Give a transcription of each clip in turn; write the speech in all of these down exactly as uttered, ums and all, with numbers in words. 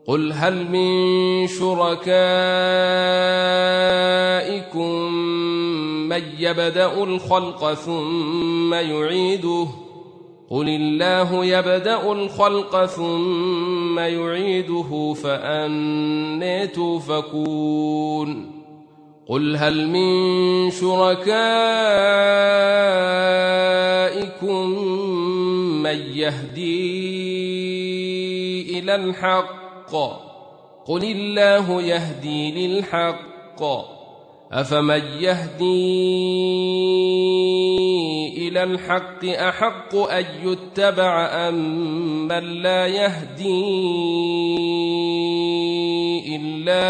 قل هل من شركائكم من يبدأ الخلق ثم يعيده قل الله يبدأ الخلق ثم يعيده فأنى تؤفكون قل هل من شركائكم من يهدي إلى الحق قل الله يهدي للحق أفمن يهدي إلى الحق أحق أن يتبع أم من لا يهدي إلا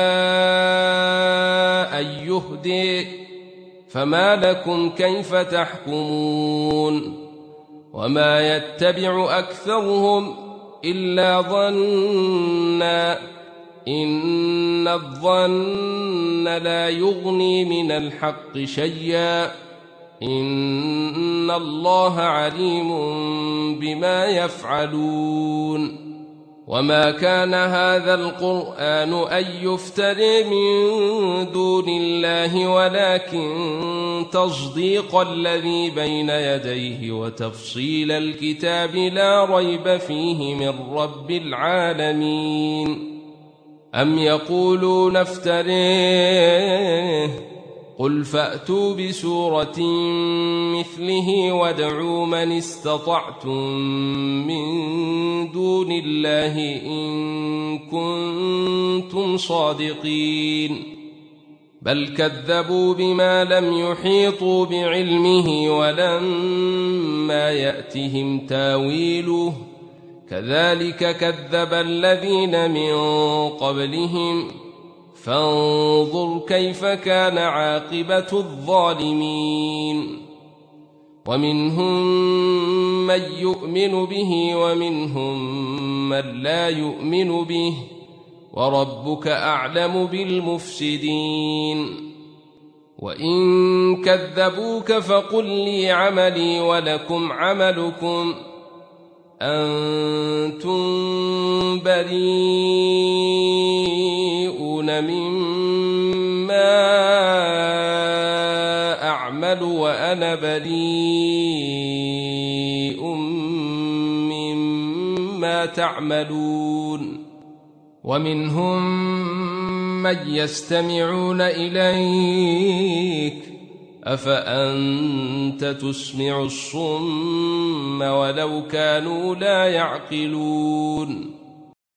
أن يهدي فما لكم كيف تحكمون وما يتبع أكثرهم إلا ظنا إن الظن لا يغني من الحق شيئا إن الله عليم بما يفعلون وما كان هذا القرآن أن يفترى من دون الله ولكن تصديق الذي بين يديه وتفصيل الكتاب لا ريب فيه من رب العالمين أم يقولون افتريه قل فأتوا بسورة مثله وادعوا من استطعتم من دون الله إن كنتم صادقين بل كذبوا بما لم يحيطوا بعلمه ولما يأتهم تاويله كذلك كذب الذين من قبلهم فانظر كيف كان عاقبة الظالمين ومنهم من يؤمن به ومنهم من لا يؤمن به وربك أعلم بالمفسدين وإن كذبوك فقل لي عملي ولكم عملكم أنتم بريئون مما أعمل وأنا بريء مما تعملون ومنهم من يستمعون إليك أفأنت تسمع الصم ولو كانوا لا يعقلون